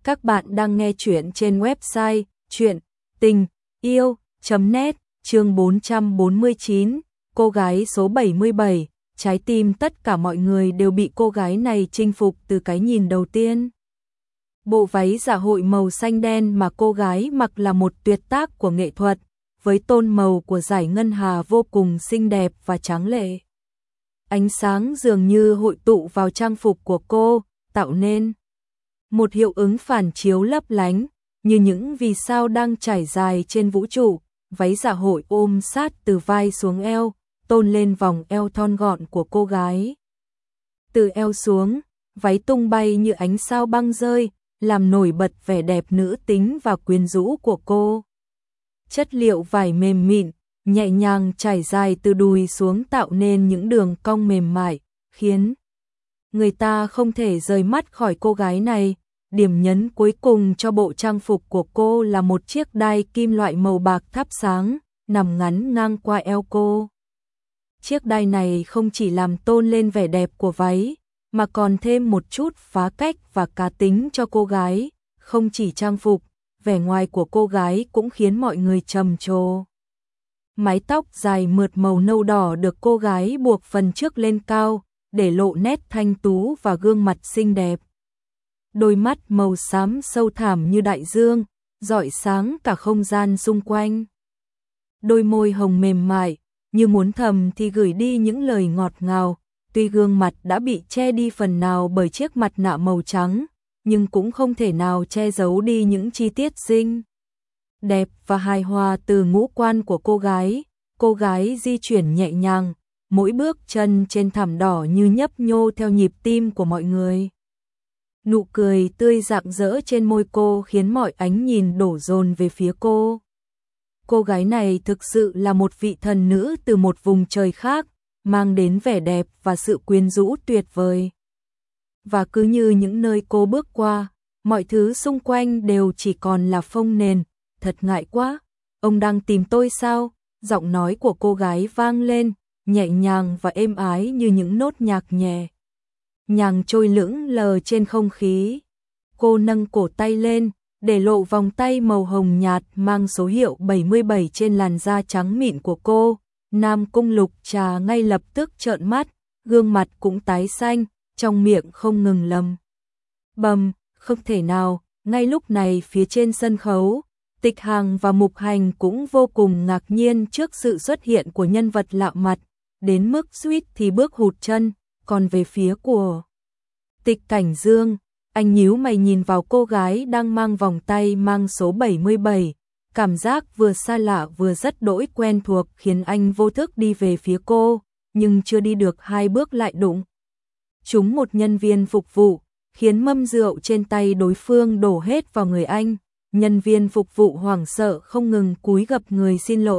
Các bạn đang nghe chuyện trên website chuyện tình yêu.net, chương 449, cô gái số 77, trái tim tất cả mọi người đều bị cô gái này chinh phục từ cái nhìn đầu tiên. Bộ váy dạ hội màu xanh đen mà cô gái mặc là một tuyệt tác của nghệ thuật, với tông màu của dải ngân hà vô cùng xinh đẹp và tráng lệ. Ánh sáng dường như hội tụ vào trang phục của cô, tạo nên một hiệu ứng phản chiếu lấp lánh, như những vì sao đang trải dài trên vũ trụ. Váy dạ hội ôm sát từ vai xuống eo, tôn lên vòng eo thon gọn của cô gái. Từ eo xuống, váy tung bay như ánh sao băng rơi, làm nổi bật vẻ đẹp nữ tính và quyến rũ của cô. Chất liệu vải mềm mịn, nhẹ nhàng trải dài từ đùi xuống tạo nên những đường cong mềm mại, khiến người ta không thể rời mắt khỏi cô gái này. Điểm nhấn cuối cùng cho bộ trang phục của cô là một chiếc đai kim loại màu bạc thắp sáng, nằm ngắn ngang qua eo cô. Chiếc đai này không chỉ làm tôn lên vẻ đẹp của váy, mà còn thêm một chút phá cách và cá tính cho cô gái. Không chỉ trang phục, vẻ ngoài của cô gái cũng khiến mọi người trầm trồ. Mái tóc dài mượt màu nâu đỏ được cô gái buộc phần trước lên cao, để lộ nét thanh tú và gương mặt xinh đẹp. Đôi mắt màu xám sâu thẳm như đại dương, rọi sáng cả không gian xung quanh. Đôi môi hồng mềm mại, như muốn thầm thì gửi đi những lời ngọt ngào. Tuy gương mặt đã bị che đi phần nào bởi chiếc mặt nạ màu trắng, nhưng cũng không thể nào che giấu đi những chi tiết xinh đẹp và hài hòa từ ngũ quan của cô gái. Cô gái di chuyển nhẹ nhàng, mỗi bước chân trên thảm đỏ như nhấp nhô theo nhịp tim của mọi người. Nụ cười tươi rạng rỡ trên môi cô khiến mọi ánh nhìn đổ dồn về phía cô. Cô gái này thực sự là một vị thần nữ từ một vùng trời khác, mang đến vẻ đẹp và sự quyến rũ tuyệt vời. Và cứ như những nơi cô bước qua, mọi thứ xung quanh đều chỉ còn là phông nền. Thật ngại quá, ông đang tìm tôi sao? Giọng nói của cô gái vang lên, nhẹ nhàng và êm ái như những nốt nhạc nhẹ nhàng trôi lững lờ trên không khí. Cô nâng cổ tay lên, để lộ vòng tay màu hồng nhạt mang số hiệu 77 trên làn da trắng mịn của cô. Nam Cung Lục Trà ngay lập tức trợn mắt, gương mặt cũng tái xanh, trong miệng không ngừng lầm bầm, không thể nào. Ngay lúc này phía trên sân khấu, Tịch Hằng và Mục Hành cũng vô cùng ngạc nhiên trước sự xuất hiện của nhân vật lạ mặt, đến mức suýt thì bước hụt chân. Còn về phía của Tịch Cảnh Dương, anh nhíu mày nhìn vào cô gái đang mang vòng tay mang số 77, cảm giác vừa xa lạ vừa rất đỗi quen thuộc khiến anh vô thức đi về phía cô, nhưng chưa đi được 2 bước lại đụng trúng một nhân viên phục vụ, khiến mâm rượu trên tay đối phương đổ hết vào người anh. Nhân viên phục vụ hoảng sợ không ngừng cúi gập người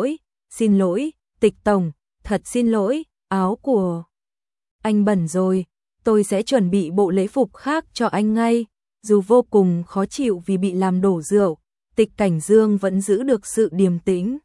xin lỗi, Tịch tổng, thật xin lỗi, áo của anh bẩn rồi, tôi sẽ chuẩn bị bộ lễ phục khác cho anh ngay. Dù vô cùng khó chịu vì bị làm đổ rượu, Tịch Cảnh Dương vẫn giữ được sự điềm tĩnh.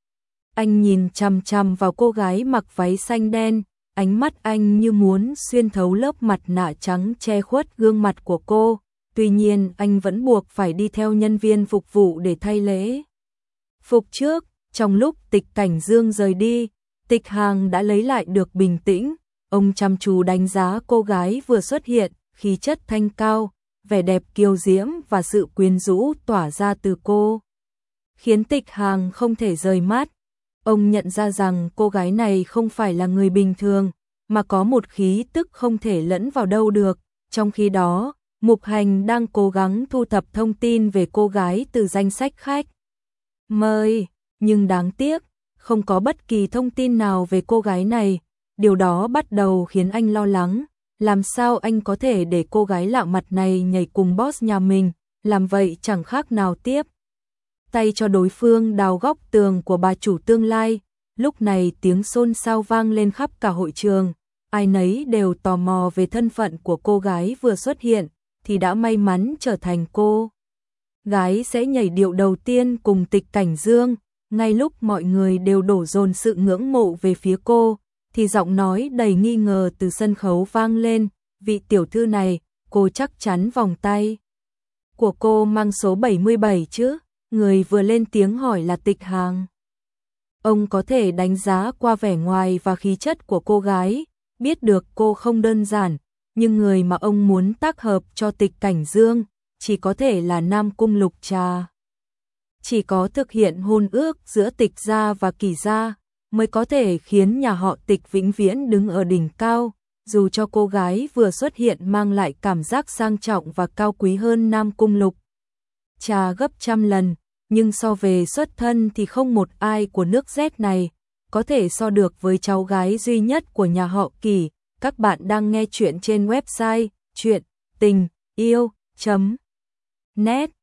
Anh nhìn chằm chằm vào cô gái mặc váy xanh đen, ánh mắt anh như muốn xuyên thấu lớp mặt nạ trắng che khuất gương mặt của cô. Tuy nhiên anh vẫn buộc phải đi theo nhân viên phục vụ để thay lễ phục trước. Trong lúc Tịch Cảnh Dương rời đi, Tịch Hằng đã lấy lại được bình tĩnh. Ông chăm chú đánh giá cô gái vừa xuất hiện, khí chất thanh cao, vẻ đẹp kiêu diễm và sự quyến rũ tỏa ra từ cô, khiến Tịch Hằng không thể rời mắt. Ông nhận ra rằng cô gái này không phải là người bình thường, mà có một khí tức không thể lẫn vào đâu được. Trong khi đó, Mục Hành đang cố gắng thu thập thông tin về cô gái từ danh sách khách mời, nhưng đáng tiếc, không có bất kỳ thông tin nào về cô gái này. Điều đó bắt đầu khiến anh lo lắng, làm sao anh có thể để cô gái lạ mặt này nhảy cùng boss nhà mình, làm vậy chẳng khác nào tiếp tay cho đối phương đào góc tường của bà chủ tương lai. Lúc này tiếng xôn xao vang lên khắp cả hội trường, ai nấy đều tò mò về thân phận của cô gái vừa xuất hiện, thì đã may mắn trở thành cô gái sẽ nhảy điệu đầu tiên cùng Tịch Cảnh Dương. Ngay lúc mọi người đều đổ dồn sự ngưỡng mộ về phía cô, thì giọng nói đầy nghi ngờ từ sân khấu vang lên, vị tiểu thư này, cô chắc chắn vòng tay của cô mang số 77 chứ? Người vừa lên tiếng hỏi là Tịch Hàng. Ông có thể đánh giá qua vẻ ngoài và khí chất của cô gái, biết được cô không đơn giản, nhưng người mà ông muốn tác hợp cho Tịch Cảnh Dương chỉ có thể là Nam Cung Lục Trà. Chỉ có thực hiện hôn ước giữa Tịch gia và Kỷ gia mới có thể khiến nhà họ Tịch vĩnh viễn đứng ở đỉnh cao, dù cho cô gái vừa xuất hiện mang lại cảm giác sang trọng và cao quý hơn Nam Cung Lục Trà gấp trăm lần, nhưng so về xuất thân thì không một ai của nước Z này có thể so được với cháu gái duy nhất của nhà họ Kỷ. Các bạn đang nghe chuyện trên website truyện tình yêu.net